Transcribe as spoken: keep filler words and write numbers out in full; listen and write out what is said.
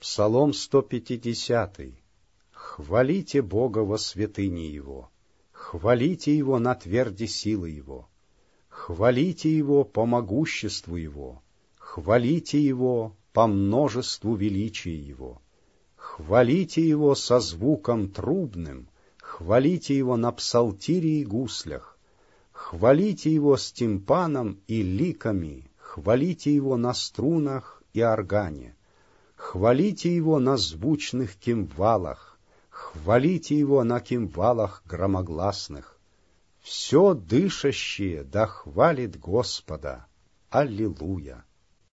Псалом сто пятидесятый. Хвалите Бога во святыне Его, хвалите Его на тверди силы Его, хвалите Его по могуществу Его, хвалите Его по множеству величия Его, хвалите Его со звуком трубным, хвалите Его на псалтире и гуслях, хвалите Его с тимпаном и ликами, хвалите Его на струнах и органе, хвалите Его на звучных кимвалах, хвалите Его на кимвалах громогласных. Все дышащее да хвалит Господа. Аллилуйя!